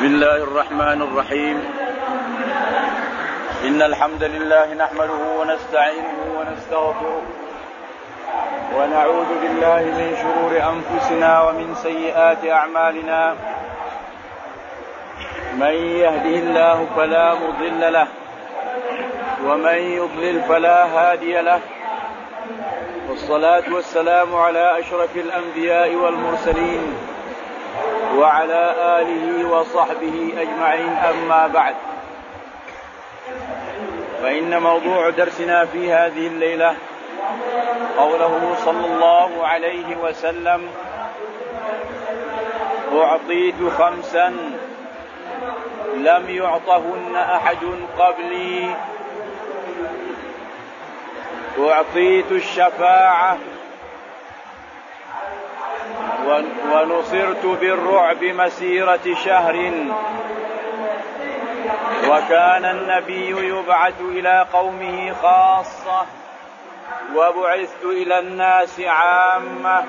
بسم الله الرحمن الرحيم. إن الحمد لله نحمده ونستعينه ونستغفره ونعوذ بالله من شرور أنفسنا ومن سيئات أعمالنا. من يهده الله فلا مضل له ومن يضلل فلا هادي له، والصلاة والسلام على أشرف الأنبياء والمرسلين وعلى آله وصحبه أجمعين. أما بعد، فإن موضوع درسنا في هذه الليلة قوله صلى الله عليه وسلم: أعطيت خمسا لم يعطهن أحد قبلي. أعطيت الشفاعة ونصرت بالرعب مسيرة شهر، وكان النبي يبعث إلى قومه خاصة وبعثت إلى الناس عامة.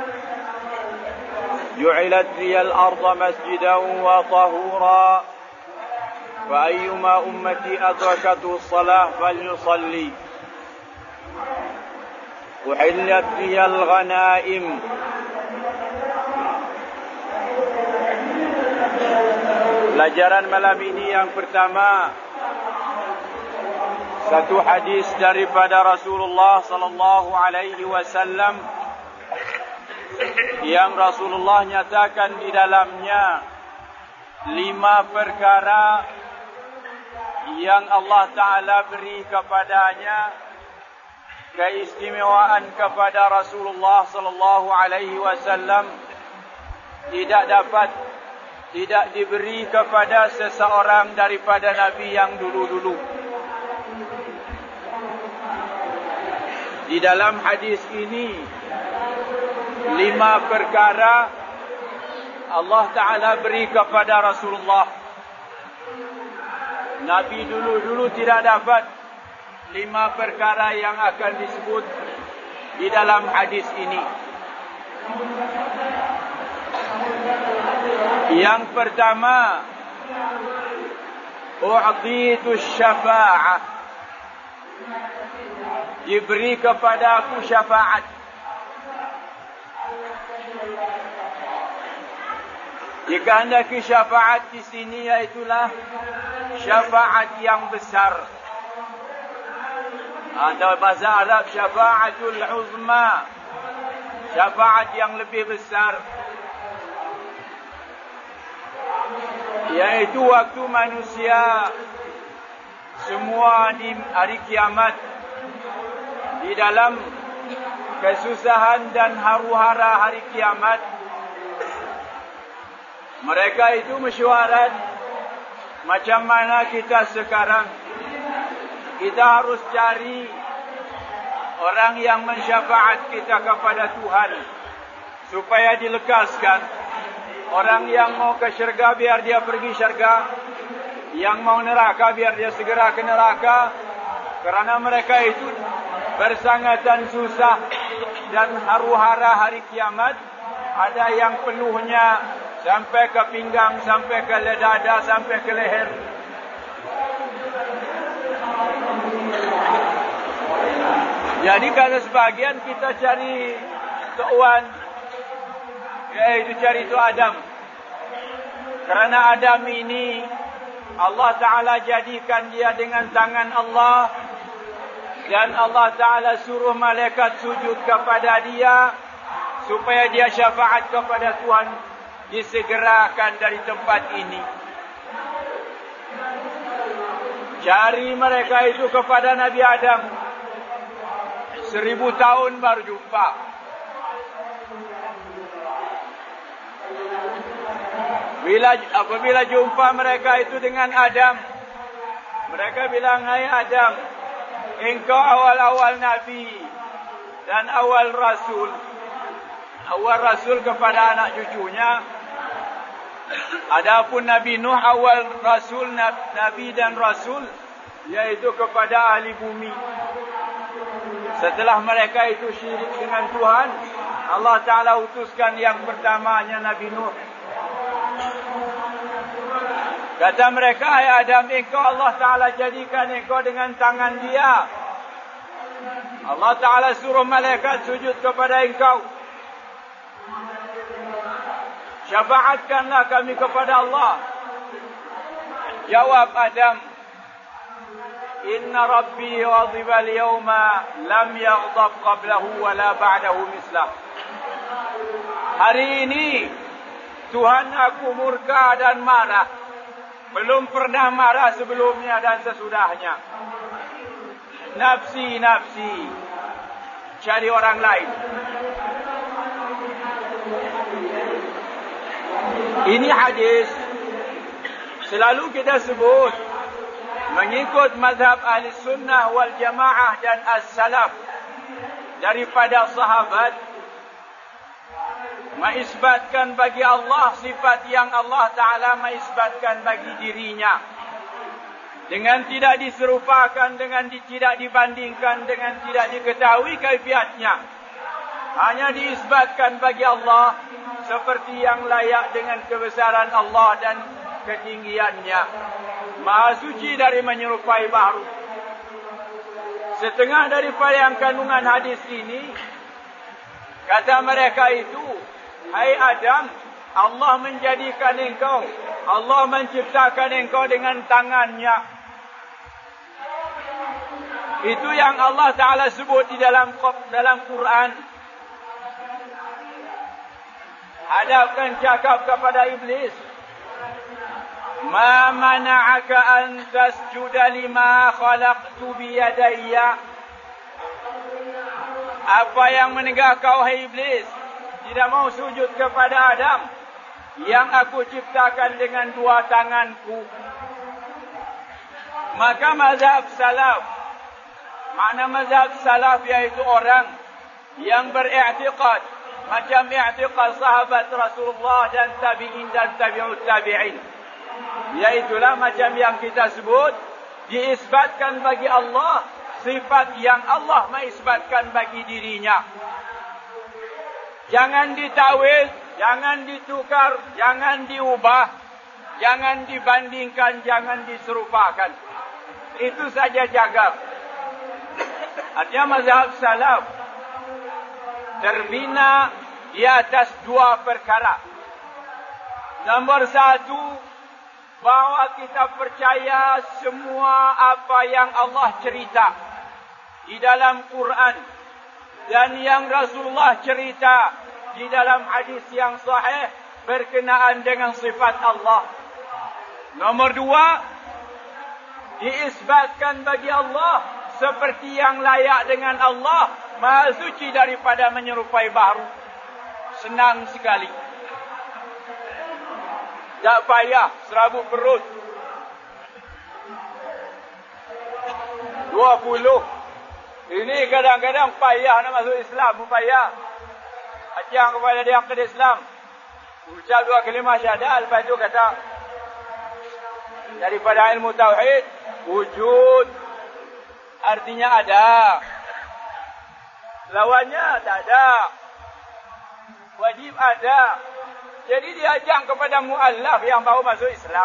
جعلت لي الأرض مسجدا وطهورا، فأيما أمتي أدركته الصلاة فليصلي. أحلت لي الغنائم، pelajaran malam ini yang pertama, satu hadis daripada Rasulullah sallallahu alaihi wasallam yang Rasulullah nyatakan di dalamnya 5 perkara yang Allah Ta'ala beri kepadanya, keistimewaan kepada Rasulullah sallallahu alaihi wasallam tidak diberi kepada seseorang daripada Nabi yang dulu-dulu. Di dalam hadis ini 5 perkara Allah Ta'ala beri kepada Rasulullah. Nabi dulu-dulu tidak dapat 5 perkara yang akan disebut di dalam hadis ini. Yang pertama, u'titu syafa'ah, diberi kepada aku syafaat. Jika hendaki syafaat di sini, iaitulah syafaat yang besar. Atau bahasa Arab syafa'atul uzma, syafaat yang lebih besar, yaitu waktu manusia semua di hari kiamat di dalam kesusahan dan haru-hara hari kiamat, mereka itu mesyuarat macam mana kita sekarang. Kita harus cari orang yang mensyafaat kita kepada Tuhan supaya dilekaskan. Orang yang mau ke syurga biar dia pergi syurga, yang mau neraka biar dia segera ke neraka. Kerana mereka itu bersangatan susah dan haru-hara hari kiamat. Ada yang penuhnya sampai ke pinggang, sampai ke dada, sampai ke leher. Jadi kalau sebagian kita cari tuan, yaitu cari itu Adam. Kerana Adam ini Allah Ta'ala jadikan dia dengan tangan Allah, dan Allah Ta'ala suruh malaikat sujud kepada dia supaya dia syafaat kepada Tuhan, disegerakan dari tempat ini. Cari mereka itu kepada Nabi Adam, 1000 tahun baru jumpa. Apabila jumpa mereka itu dengan Adam, mereka bilang, "Hai Adam, engkau awal-awal Nabi dan awal Rasul." Awal Rasul kepada anak cucunya. Adapun Nabi Nuh awal Rasul, Nabi dan Rasul, yaitu kepada ahli bumi. Setelah mereka itu syirik dengan Tuhan, Allah Ta'ala utuskan yang pertamanya Nabi Nuh. Kata mereka, hai Adam, engkau Allah Ta'ala jadikan engkau dengan tangan dia. Allah Ta'ala suruh malaikat sujud kepada engkau. Syafaatkanlah kami kepada Allah. Jawab Adam, Inna Rabbi ghadiba al-yawma lam yaghdab qablahu wa la ba'dahu mislah. Hari ini Tuhan aku murka dan marah. Belum pernah marah sebelumnya dan sesudahnya. Nafsi, nafsi. Cari orang lain. Ini hadis selalu kita sebut mengikut mazhab ahli sunnah wal jamaah dan as-salaf daripada sahabat, mengisbatkan bagi Allah sifat yang Allah Ta'ala mengisbatkan bagi dirinya, dengan tidak diserupakan, dengan tidak dibandingkan, dengan tidak diketahui kaifiatnya. Hanya diisbatkan bagi Allah seperti yang layak dengan kebesaran Allah dan ketinggiannya. Maha suci dari menyerupai makhluk. Setengah daripada yang kandungan hadis ini, kata mereka itu, hai Adam, Allah menjadikan engkau, Allah menciptakan engkau dengan tangannya. Itu yang Allah Ta'ala sebut di dalam Quran. Hadapkan cakap kepada iblis. Ma mana'aka an tasjuda lima khalaqtu biyadayya. Apa yang menegah kau, hai iblis, tidak mau sujud kepada Adam yang aku ciptakan dengan dua tanganku? Maka mazhab salaf, makna mazhab salaf iaitu orang yang beriktikad macam i'tiqad sahabat Rasulullah dan tabi'in dan tabi'ut tabi'in. Iaitulah macam yang kita sebut, diisbatkan bagi Allah sifat yang Allah mengisbatkan bagi dirinya. Jangan ditawil, jangan ditukar, jangan diubah, jangan dibandingkan, jangan diserupakan. Itu saja jaga. Artinya mazhab salaf terbina di atas dua perkara. Nombor satu, bahawa kita percaya semua apa yang Allah cerita di dalam Quran dan yang Rasulullah cerita di dalam hadis yang sahih berkenaan dengan sifat Allah. Nomor dua, diisbatkan bagi Allah seperti yang layak dengan Allah, Maha suci daripada menyerupai baru. Senang sekali. Tak payah serabut perut. 20. Ini kadang-kadang payah nak masuk Islam pun payah. Ajak kepada dia ke Islam. Ucap dua kalimah syahadat, lepas itu kata daripada ilmu tauhid, wujud artinya ada. Lawannya tak ada. Wajib ada. Jadi diajak kepada mu'allaf yang baru masuk Islam.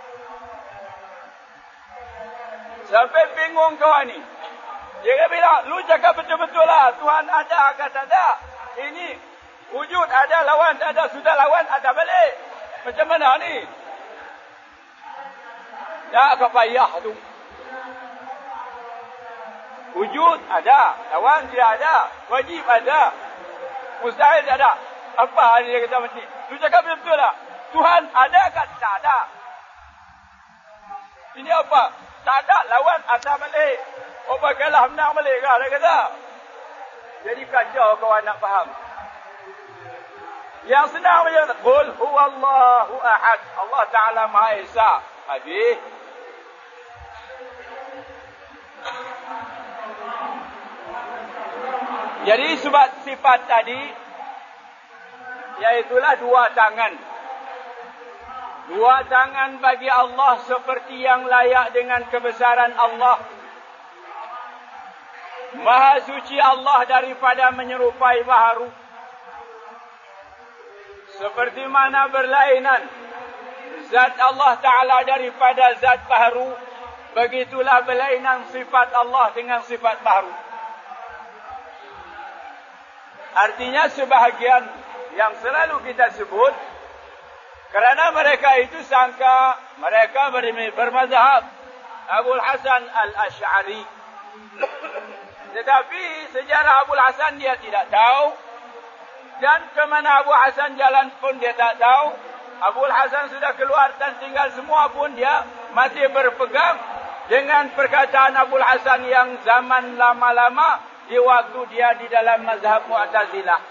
Sampai bingung kawan ni. Dia bilang, lu cakap betul-betul lah. Tuhan ada ke tak ada. Ini wujud ada, lawan tak ada. Sudah lawan ada balik. Macam mana ni? Tak kepayah tu. Wujud ada, lawan tidak ada, wajib ada, mustahil tidak ada. Apa dia kata macam ni? Lu cakap betul lah. Tuhan ada ke tak ada? Ini apa? Tak ada, lawan ada balik. Oh bagaimana menang balik kah? Dia kata. Jadi kacau kawan nak faham. Yang senang macam qul huwallahu ahad. Allah Ta'ala Maha Esa. Habis. Jadi sebab sifat tadi, iaitulah dua tangan. Dua tangan bagi Allah seperti yang layak dengan kebesaran Allah. Maha suci Allah daripada menyerupai makhluk. Seperti mana berlainan zat Allah Ta'ala daripada zat baharu, begitulah berlainan sifat Allah dengan sifat baharu. Artinya sebahagian yang selalu kita sebut, kerana mereka itu sangka mereka bermazhab Abul Hasan Al-Asy'ari. Tetapi sejarah Abul Hasan dia tidak tahu, dan kemana Abu Hasan jalan pun dia tak tahu. Abul Hasan sudah keluar dan tinggal semua pun dia masih berpegang dengan perkataan Abul Hasan yang zaman lama-lama di waktu dia di dalam mazhab Mu'tazilah.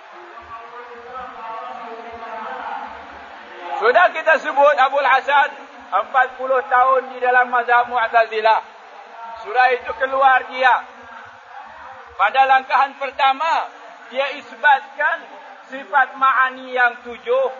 Sudah kita sebut Abul Hasan 40 tahun di dalam mazhab Mu'tazilah. Sudah itu keluar dia. Pada langkahan pertama, dia isbatkan sifat ma'ani yang 7.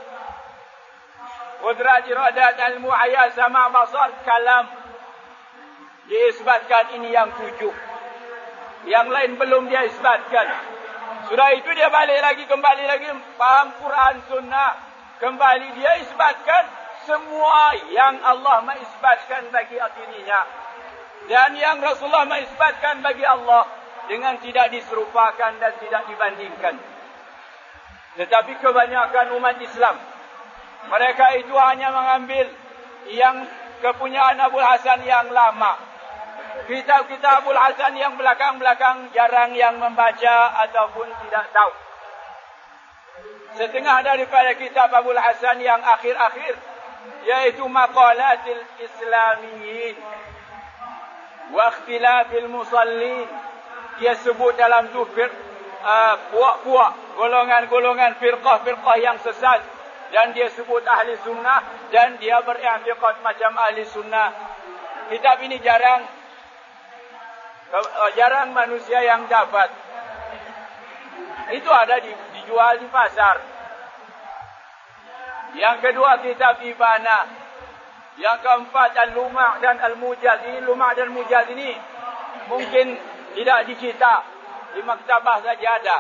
Qudrat, iradat, ilmu, hayat, sama, basar, kalam. Dia isbatkan ini yang 7. Yang lain belum dia isbatkan. Sudah itu dia balik lagi, kembali lagi faham Quran, sunnah. Kembali dia isbatkan semua yang Allah mengisbatkan bagi dirinya. Dan yang Rasulullah mengisbatkan bagi Allah dengan tidak diserupakan dan tidak dibandingkan. Tetapi kebanyakan umat Islam, mereka itu hanya mengambil yang kepunyaan Abul Hasan yang lama. Kitab-kitab Abul Hasan yang belakang-belakang jarang yang membaca ataupun tidak tahu. Setengah daripada kitab Abul Hasan yang akhir-akhir, yaitu Maqalatil Islamiyin wa Ikhtilafil Musallin. Dia sebut dalam tu puak-puak, golongan-golongan firqah-firqah yang sesat. Dan dia sebut ahli sunnah, dan dia beriktikad macam ahli sunnah. Kitab ini jarang manusia yang dapat. Itu ada dijual di pasar. Yang kedua kitab Ibanah. Yang keempat Al-Lumah dan Al-Mujaz. Ini Lumah dan Mujaz ini mungkin tidak dicetak, di maktabah saja ada.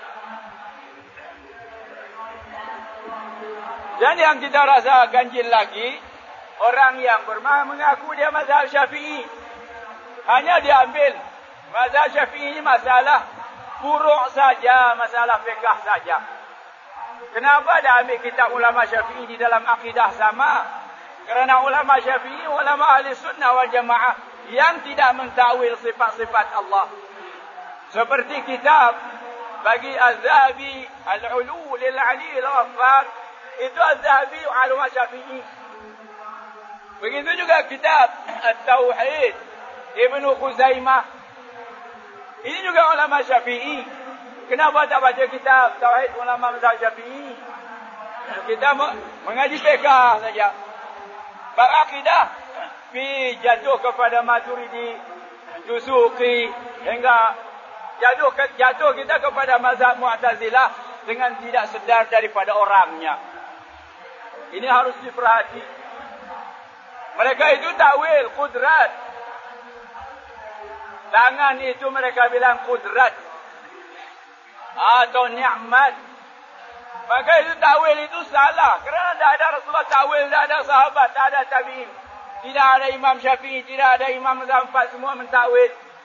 Dan yang kita rasa ganjil lagi, orang yang mengaku dia mazhab Syafi'i. Hanya diambil mazhab Syafi'i ini masalah furu' saja, masalah fiqh saja. Kenapa dia ambil kitab ulama Syafi'i di dalam akidah sama? Kerana ulama Syafi'i, ulama ahli sunnah wal jamaah yang tidak mentakwil sifat-sifat Allah. Seperti kitab bagi Az-Zahabi, Al-Ulu lil-Ali al-Ghaffar, itu Az-Zahabi ulama Syafi'i. Begitu juga kitab At-Tauhid Ibnu Khuzaimah, ini juga ulama Syafi'i. Kenapa tak baca kitab Tauhid ulama mazhab Syafi'i? Kita mengaji fiqh saja. Bab akidah jatuh kepada Maturidi, Dusuqi, hingga jatuh kita kepada mazhab Mu'tazilah dengan tidak sedar daripada orangnya. Ini harus diperhati. Mereka itu takwil qudrat. Tangan itu mereka bilang qudrat atau ni'mat. Maka itu takwil itu salah. Kerana tidak ada Rasulullah takwil, tidak ada sahabat, tidak ada tabi'in. Tidak ada Imam Syafi'i, tidak ada Imam Mazhab 4, semua mentakwil.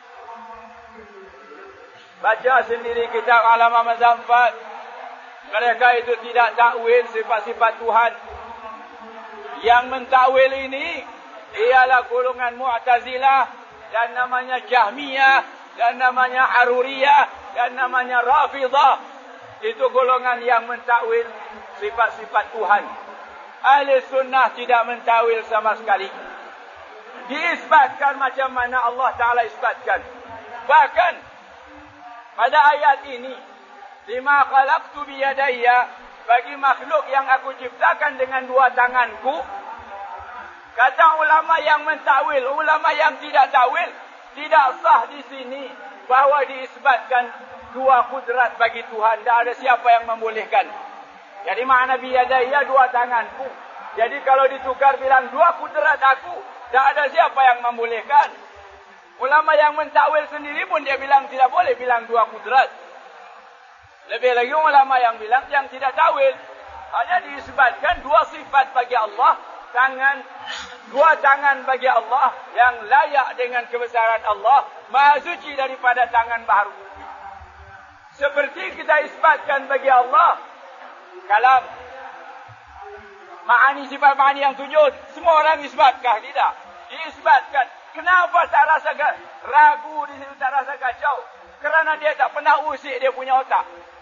Baca sendiri kitab Ulama Mazhab 4. Mereka itu tidak takwil sifat-sifat Tuhan. Yang mentakwil ini ialah golongan Mu'tazilah, dan namanya Jahmiyah, dan namanya Haruriyah, dan namanya Rafidah. Itu golongan yang mentakwil sifat-sifat Tuhan. Ahli sunnah tidak mentakwil sama sekali. Diisbatkan macam mana Allah Ta'ala isbatkan. Bahkan pada ayat ini, lima khalaqtu biyadayya, bagi makhluk yang aku ciptakan dengan dua tanganku. Kata ulama yang mentakwil, ulama yang tidak takwil, tidak sah di sini bahawa diisbatkan dua kudrat bagi Tuhan. Tidak ada siapa yang membolehkan. Jadi makna biyadayya dua tanganku. Jadi kalau ditukar bilang dua kudrat aku, tidak ada siapa yang membolehkan. Ulama yang mentakwil sendiri pun dia bilang tidak boleh bilang dua kudrat. Lebih lagi ulama yang bilang yang tidak takwil, hanya diisbatkan dua sifat bagi Allah. dua tangan bagi Allah yang layak dengan kebesaran Allah, maha suci daripada tangan baharu. Seperti kita isbatkan bagi Allah kalam, ma'ani, sifat ma'ani yang 7, semua orang isbatkah? Tidak. Diisbatkan. Kenapa tak rasa ragu di situ, tak rasa kacau? Kerana dia tak pernah usik dia punya otak.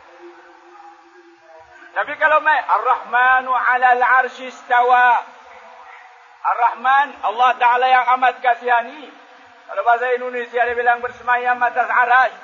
Tapi kalau Ar-Rahmanu 'alal 'arsy istawa. Ar-Rahman, Allah Ta'ala yang amat kasihani. Kalau bahasa Indonesia dia bilang bersemayam atas arasy.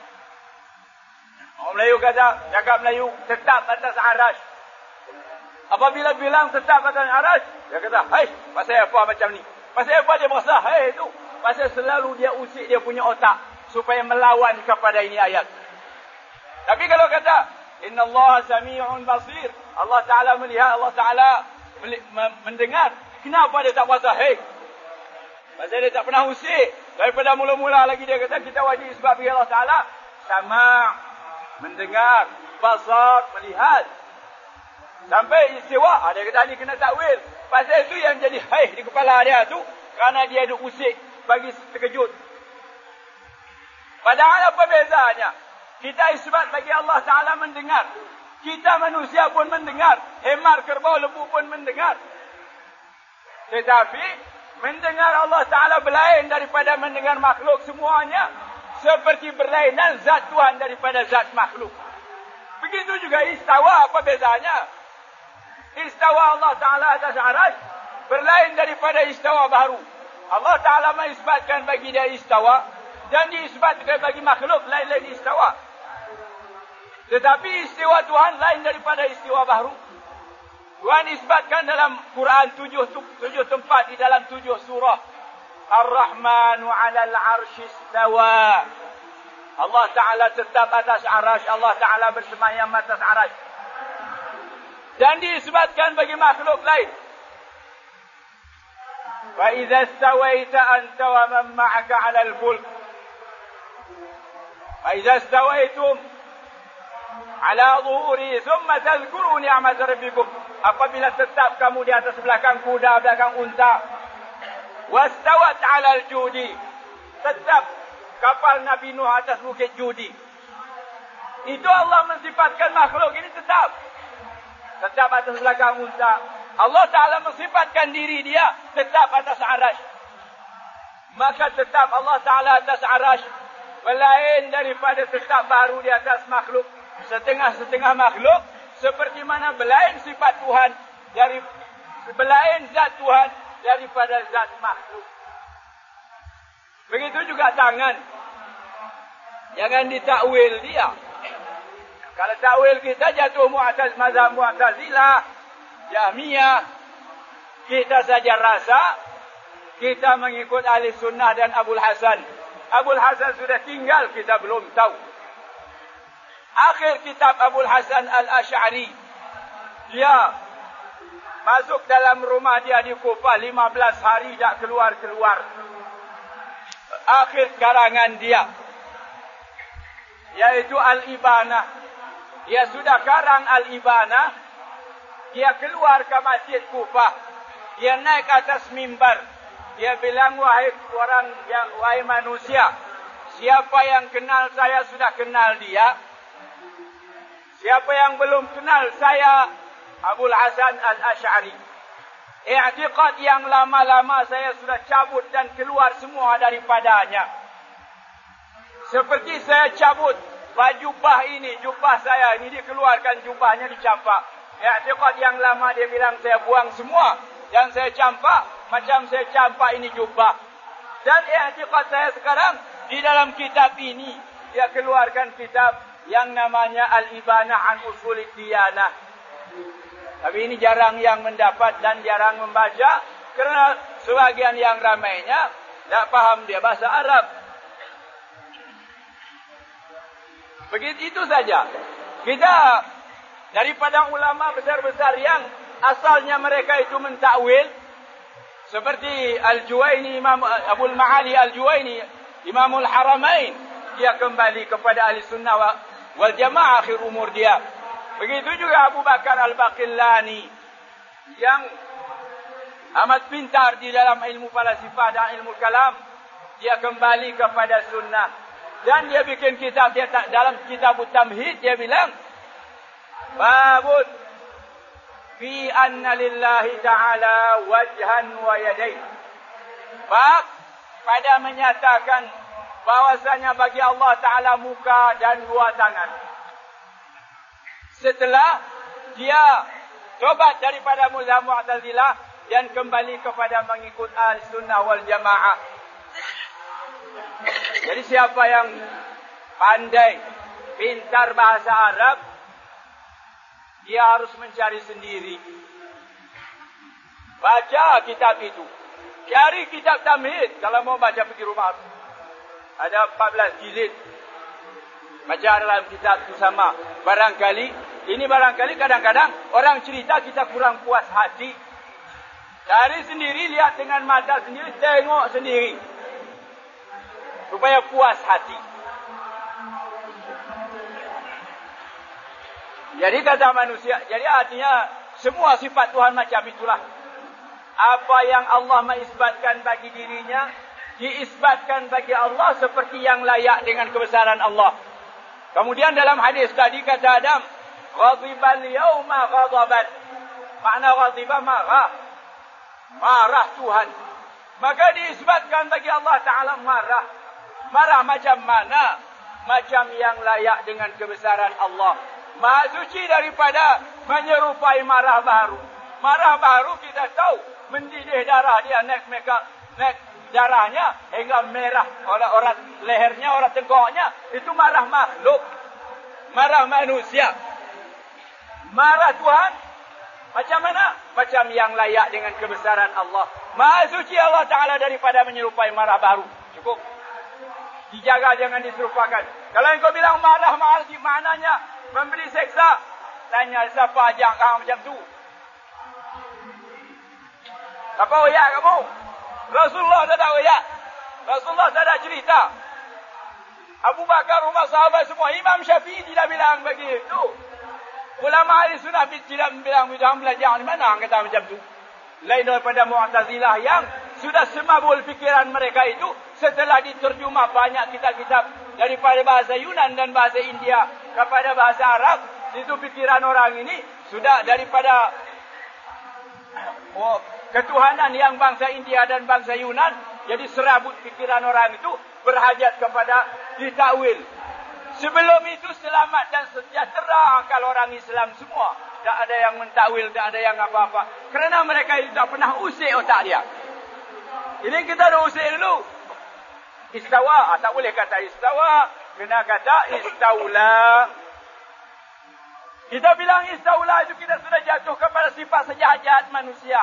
Orang Melayu kata, cakap Melayu, tetap atas arasy. Apabila bilang tetap atas arasy, dia kata, "Hai, pasal apa macam ni? Pasal apa dia merasa? Hai itu." Pasal selalu dia usik dia punya otak supaya melawan kepada ini ayat. Tapi kalau kata, "Inna Allah sami'un basir." Allah Ta'ala melihat, Allah Ta'ala mendengar. Kenapa dia tak merasa? Hai. Pasal dia tak pernah usik. Daripada mula-mula lagi dia kata, kita wajib sebab Allah Ta'ala sama' mendengar, basar, melihat. Sampai istiwa, dia kata ni kena takwil. Pasal itu yang jadi haih di kepala dia tu, kerana dia ada usik bagi terkejut. Padahal apa bezanya? Kita isbat bagi Allah Ta'ala mendengar. Kita manusia pun mendengar. Hemar, kerbau, lembu pun mendengar. Tetapi, mendengar Allah Ta'ala berlain daripada mendengar makhluk semuanya. Seperti berlainan zat Tuhan daripada zat makhluk. Begitu juga istawa, apa bezanya? Istawa Allah Ta'ala atas arasy berlain daripada istawa baru. Allah Ta'ala mengisbatkan bagi dia istawa dan diisbatkan bagi makhluk lain-lain istawa. Tetapi istiwa Tuhan lain daripada istiwa baru. Tuhan isbatkan dalam Quran 7 tempat di dalam 7 surah. Ar-Rahmanu 'alal 'arsy istawa. Allah Ta'ala tetap atas arasy, Allah Ta'ala bersemayam atas arasy. Dan disebutkan bagi makhluk lain. Fa idza stawaita anta wa man ma'aka 'alal fulk. Fa idza stawaitum 'ala dhuhuri thumma tadhkuru ni'mat rabbikum. Apabila tetap kamu di atas belakang kuda, belakang unta. Wastawat 'alal judi. Tetap kapal Nabi Nuh atas bukit Judi. Itu Allah mensifatkan makhluk ini tetap atas belakang unta. Allah Ta'ala mensifatkan diri dia tetap atas arasy. Maka tetap Allah Ta'ala atas arasy berlain daripada tetap baru di atas makhluk. Setengah-setengah makhluk seperti mana berlain sifat Tuhan dari berlain zat Tuhan daripada zat makhluk. Begitu juga tangan. Jangan ditakwil dia. Kalau takwil kita jatuh mazhab Mu'tazilah, Jahmiyah, kita saja rasa kita mengikut Ahli Sunnah dan Abul Hasan. Abul Hasan sudah tinggal, kita belum tahu. Akhir kitab Abul Hasan Al-Asy'ari, dia masuk dalam rumah dia di Kufah 15 hari tak keluar-keluar. Akhir karangan dia, yaitu Al-Ibanah. Dia sudah karang Al-Ibanah. Dia keluar ke masjid Kufah. Dia naik atas mimbar. Dia bilang, wahai manusia, siapa yang kenal saya sudah kenal dia. Siapa yang belum kenal saya, Abul Hasan Al-Asy'ari. I'tiqad yang lama-lama saya sudah cabut dan keluar semua daripadanya. Seperti saya cabut jubah ini, jubah saya ini dikeluarkan, jubahnya dicampak. I'tiqad yang lama dia bilang saya buang semua. Yang saya campak, macam saya campak ini jubah. Dan i'tiqad saya sekarang, di dalam kitab ini, dia keluarkan kitab yang namanya Al-Ibanah an Usulid Diyanah. Tapi ini jarang yang mendapat dan jarang membaca. Kerana sebagian yang ramainya tak faham dia bahasa Arab. Begitu itu saja. Kita daripada ulama besar-besar yang asalnya mereka itu mentakwil, seperti Al-Juwaini, Imam Abul Ma'ali Al-Juwaini, Imamul Haramain, dia kembali kepada Ahli Sunnah wal Jamaah akhir umur dia. Begitu juga Abu Bakar Al-Baqillani, yang amat pintar di dalam ilmu falsafah dan ilmu kalam. Dia kembali kepada sunnah. Dan dia bikin kitab, dia dalam kitab Tamhid dia bilang, babun fi anna lillahi ta'ala wajhan wa yadayn. Bab pada menyatakan bahwasanya bagi Allah Ta'ala muka dan dua tangan. Setelah dia tobat daripada mazhab Mu'tazilah dan kembali kepada mengikut Ahlussunnah wal Jamaah. Jadi siapa yang pandai, pintar bahasa Arab, dia harus mencari sendiri. Baca kitab itu. Cari kitab Tamhid. Kalau mau baca pergi rumah. Ada 14 jilid. Baca dalam kitab itu sama. Barangkali kadang-kadang orang cerita kita kurang puas hati. Cari sendiri, lihat dengan mata sendiri, tengok sendiri. Supaya puas hati. Jadi kata manusia, jadi artinya semua sifat Tuhan macam itulah. Apa yang Allah mengisbatkan bagi dirinya, diisbatkan bagi Allah seperti yang layak dengan kebesaran Allah. Kemudian dalam hadis tadi kata Adam, ghadibal yawma ghadaban. Makna ghadibah marah. Marah Tuhan. Maka diisbatkan bagi Allah Ta'ala marah. Marah macam mana? Macam yang layak dengan kebesaran Allah. Maha suci daripada menyerupai marah baru. Marah baru kita tahu mendidih darah dia, naik darahnya hingga merah orang lehernya, orang tengkoknya. Itu marah makhluk. Marah manusia. Marah Tuhan macam mana? Macam yang layak dengan kebesaran Allah. Maha suci Allah Ta'ala daripada menyerupai marah baru. Cukup. Dijaga, jangan diserupakan. Kalau engkau bilang marah maknanya memberi seksa, tanya siapa ajak kau macam tu? Apa oyak kamu? Rasulullah tak ada oyak. Rasulullah tak ada cerita. Abu Bakar, Umar, sahabat semua. Imam Syafi'i tidak bilang begitu. Ulama ahli sunnah tidak bilang begitu. Belajar di mana kata macam tu? Lain daripada Mu'tazilah yang sudah semabul fikiran mereka itu setelah diterjemah banyak kitab-kitab daripada bahasa Yunan dan bahasa India kepada bahasa Arab. Itu fikiran orang ini sudah daripada ketuhanan yang bangsa India dan bangsa Yunan. Jadi serabut fikiran orang itu berhajat kepada ditakwil. Sebelum itu selamat dan sejahtera akal orang Islam semua. Tak ada yang mentakwil, tak ada yang apa-apa. Kerana mereka itu tak pernah usik otak dia. Ini kita dah usik dulu. Istawa, tak boleh kata istawa. Kena kata istaula. Kita bilang istaula itu kita sudah jatuh kepada sifat sejahat manusia.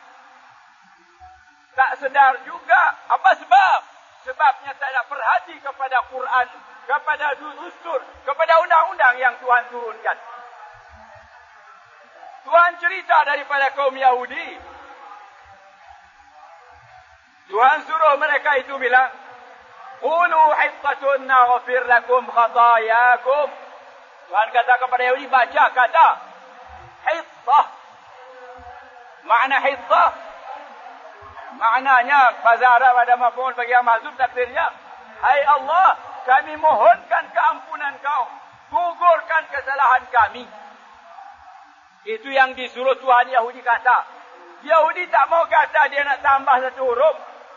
Tak sedar juga. Apa sebab? Sebabnya tak ada perhati kepada Quran, kepada dustur, kepada undang-undang yang Tuhan turunkan. Tuhan cerita daripada kaum Yahudi. Tuhan suruh mereka itu bilang, qulu hittatun naghfir lakum khatayakum. Tuhan kata kepada Yahudi, baca kata hittah. Makna hittah, maknanya bahasa Arab ada maf'ul bagi yang mahzuf, takdirnya, hai Allah, kami mohonkan keampunan kau, gugurkan kesalahan kami. Itu yang disuruh Tuhan Yahudi kata. Yahudi tak mau kata, dia nak tambah satu huruf.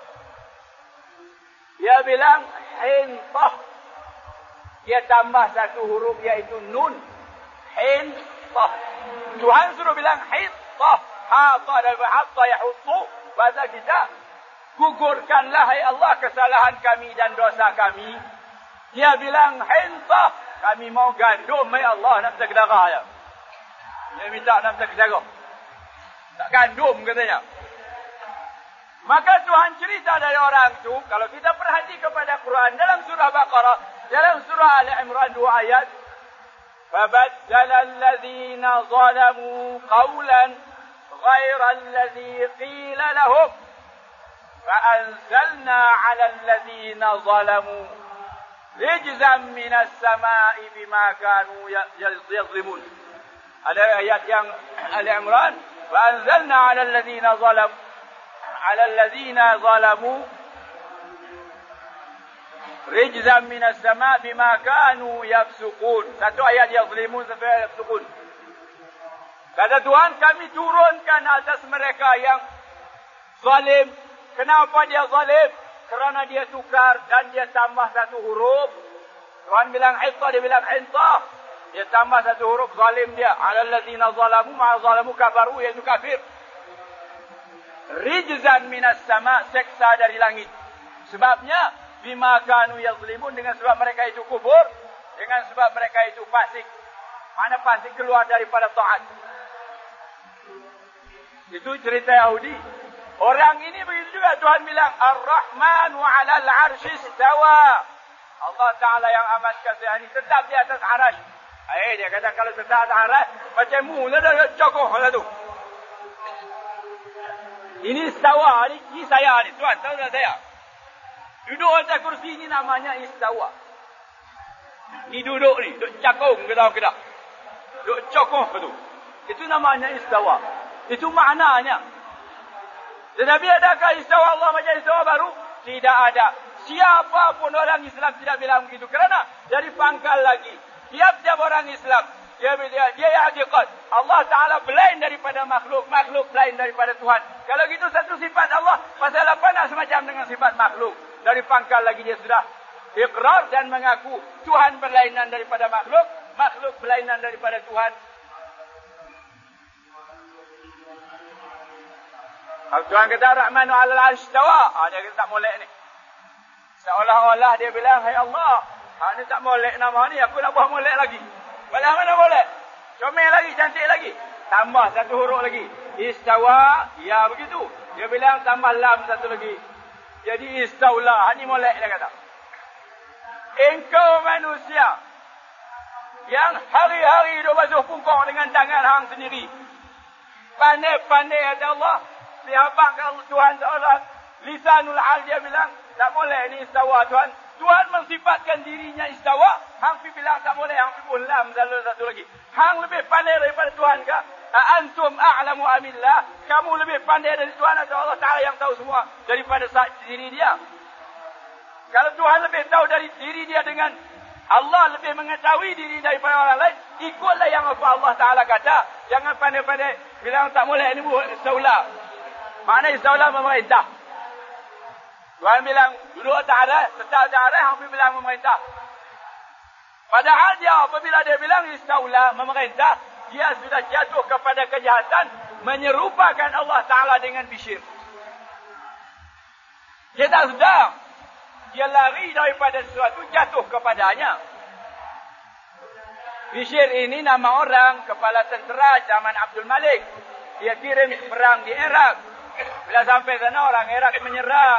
Dia bilang hintah. Dia tambah satu huruf iaitu nun. Hintah. Tuhan suruh bilang hintah. Hatta dan hatta yahuttu. Bahasa kita, gugurkanlah hai Allah kesalahan kami dan dosa kami. Dia bilang hintah. Kami mau gandum hai Allah, nak berdarah ya. Dia minta nak berdarah. Tak gandum katanya. Maka Tuhan cerita dari orang itu, kalau kita perhati kepada Quran dalam surah Baqarah, dalam surah Ali Imran 2 ayat, فَبَدَّلَ الَّذِينَ ظَلَمُوا قَوْلًا غَيْرَ الَّذِي قِيلَ لَهُمْ فَأَنزَلْنَا عَلَى الَّذِينَ ظَلَمُوا رِجْزًا مِنَ السَّمَاءِ بِمَا كَانُوا يَظْلِمُونَ. Ada ayat yang Ali Imran, فَأَنزَلْنَا عَلَى الَّذِينَ ظَلَمُوا. 'ala alladhina zalamu rijzan minas sama' bima kanu yafsukun. Satu ayat yazlimun, satu ayat yafsukun. Kata Tuhan, kami turunkan atas mereka yang zalim. Kenapa dia zalim? Kerana dia tukar dan dia tambah satu huruf. Tuhan bilang hitta, dia bilang hintah. Dia tambah satu huruf, zalim dia. 'Alal ladzina zalamu ma'a zalamu kafaru, iaitu kafir. Rijzan minas sama', seksa dari langit. Sebabnya bima kanu yazlimun, dengan sebab mereka itu kufur, dengan sebab mereka itu fasik. Mana fasik? Keluar daripada taat. Itu cerita Yahudi. Orang ini begitu juga Tuhan bilang Ar-Rahmanu 'alal 'arsy istawa. Allah Taala yang amat kasih ini tetap di atas arasy. Dia kata kalau tetap atas arasy macam mula dah cokoh lah tu. Ini istawa ni saya ni Tuhan tahu tak saya. Duduk atas kursi ini namanya istawa. Ni duduk ni, duduk cakung ke tak? Duduk cokoh tu. Itu namanya istawa. Itu maknanya. Tetapi adakah istawa Allah macam istawa baru? Tidak ada. Siapapun orang Islam tidak bilang begitu. Kerana dari pangkal lagi. Tiap-tiap orang Islam. Dia hakikat. Allah Ta'ala belain daripada makhluk. Makhluk belain daripada Tuhan. Kalau gitu satu sifat Allah. Pasal apa nak semacam dengan sifat makhluk. Dari pangkal lagi dia sudah iqrar dan mengaku. Tuhan berlainan daripada makhluk. Makhluk berlainan daripada Tuhan. Tuhan kata Rahmanu 'alal 'arsy istawa. Dia kata tak molek ni. Seolah-olah dia bilang, hai Allah, ni tak molek nama ni, aku nak buat molek lagi. Balas mana molek? Comel lagi, cantik lagi. Tambah satu huruf lagi. Istawa, ya begitu. Dia bilang tambah lam satu lagi. Jadi istaula, ni molek dia kata. Engkau manusia yang hari-hari duk basuh pungkong dengan tangan hang sendiri. Pandai-pandai kata Allah. Siapa kalau Tuhan seolah lisanul hal dia bilang tak boleh ni istawa Tuhan. Tuhan mensifatkan dirinya istawa. Hang pi bilang tak boleh, hang pi pun lam satu lagi. Hang lebih pandai daripada Tuhan ke? Antum a'lamu amillah. Kamu lebih pandai dari Tuhan atau Allah Taala yang tahu semua daripada diri dia? Kalau Tuhan lebih tahu dari diri dia dengan Allah lebih mengetahui diri daripada orang lain, ikutlah yang apa Allah Taala kata. Jangan pandai-pandai bilang tak boleh ni istaula. Mana istaula memerintah. Tuhan bilang duduk atas arasy, tetap atas arasy, hampir bilang memerintah. Padahal dia apabila dia bilang istaula memerintah, dia sudah jatuh kepada kejahatan menyerupakan Allah Taala dengan Bishr. Dia tak sedar. Dia lari daripada sesuatu jatuh kepadanya. Bishr ini nama orang kepala tentera zaman Abdul Malik. Dia kirim perang di Iraq. Bila sampai sana orang Iraq menyerah.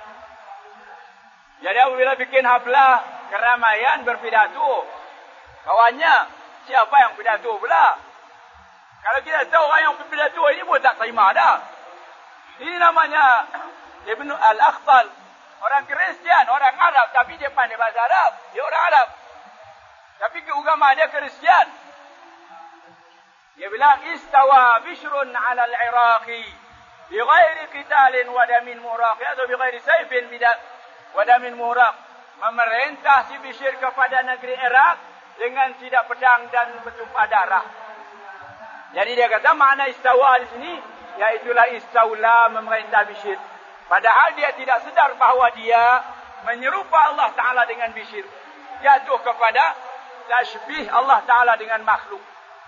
Jadi apabila bikin haflah keramaian berpidato, kawannya siapa yang pidato pula? Kalau kita tahu orang yang pidato ini pun tak terima dah. Ini namanya Ibnu Al-Akhtal. Orang Kristian, orang Arab, tapi dia pandai bahasa Arab. Dia orang Arab. Tapi keagama dia Kristian. Dia bilang istawa Bishrun 'ala al-Iraqi bighairi qitalin wa damin muraq, atau bighairi sayfin wa damin muraq. Memerintah si Bishr kepada negeri Iraq dengan tidak pedang dan bertumpah darah. Jadi dia kata makna istawa di sini iaitulah istaula, memerintah Bishr. Padahal dia tidak sedar bahawa dia menyerupa Allah Taala dengan Bishr. Jatuh kepada tashbih Allah Taala dengan makhluk.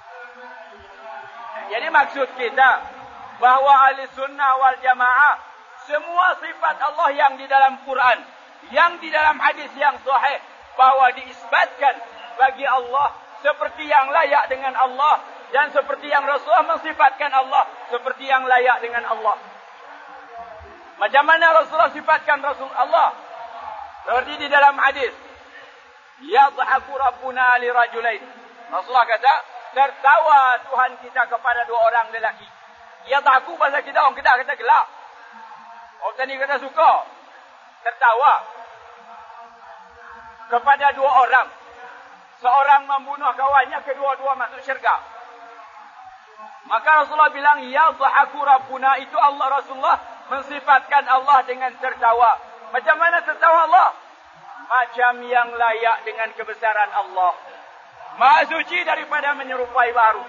Jadi maksud kita bahawa ahli sunnah wal jamaah semua sifat Allah yang di dalam Quran, yang di dalam hadis yang sahih, bahawa diisbatkan bagi Allah seperti yang layak dengan Allah, dan seperti yang Rasulullah mensifatkan Allah seperti yang layak dengan Allah. Macam mana Rasulullah sifatkan Rasul Allah? Seperti di dalam hadis, yadhaku rabbuna li rajulain. Rasulullah kata, tertawa Tuhan kita kepada dua orang lelaki. Yadhaku bahasa kita orang Kedah kata gelak. Orang tadi kata suka. Tertawa kepada dua orang. Seorang membunuh kawannya, kedua-dua masuk syurga. Maka Rasulullah bilang, yadhaku rabbuna, itu Allah Rasulullah mensifatkan Allah dengan tertawa. Macam mana tertawa Allah? Macam yang layak dengan kebesaran Allah. Maha suci daripada menyerupai baru.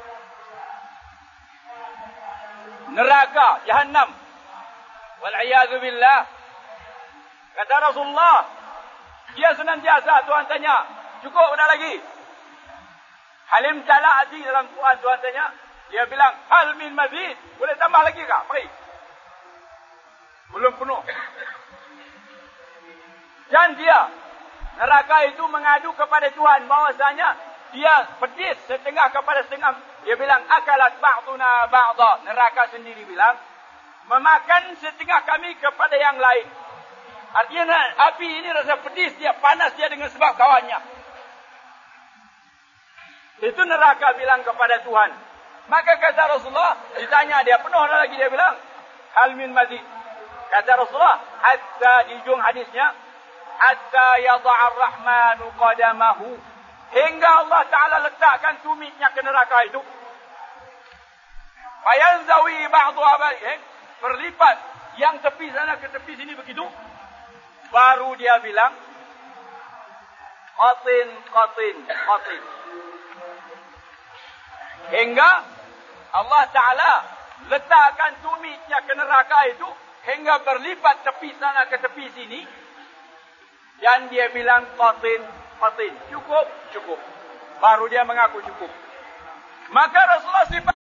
Neraka, Jahannam. Wal'iyadzu billah. Kata Rasulullah, dia senantiasa, Tuhan tanya, cukup dah lagi? Halim tala'ati dalam Quran, Tuhan tanya. Dia bilang, hal min mazid. Boleh tambah lagi kah? Mari. Belum penuh. Dan dia, neraka itu mengadu kepada Tuhan bahwasanya dia pedis setengah kepada setengah. Dia bilang, akalat ba'duna ba'da. Neraka sendiri bilang, memakan setengah kami kepada yang lain. Artinya api ini rasa pedis, dia panas dia dengan sebab kawannya. Itu neraka bilang kepada Tuhan. Maka kata Rasulullah, ditanya dia penuh lagi, dia bilang, hal min mazid. Kata Rasulullah, hatta di ujung hadisnya, hatta yada'ar rahmanu qadamahu. Hingga Allah Ta'ala letakkan tumitnya ke neraka itu. Fayanzawi ba'du abaihi. Berlipat yang tepi sana ke tepi sini begitu. Baru dia bilang, qatin. Hingga Allah Ta'ala letakkan tumitnya ke neraka itu. Hingga berlipat tepi sana ke tepi sini. Dan dia bilang qatin. Cukup. Baru dia mengaku cukup. Maka Rasulullah sifat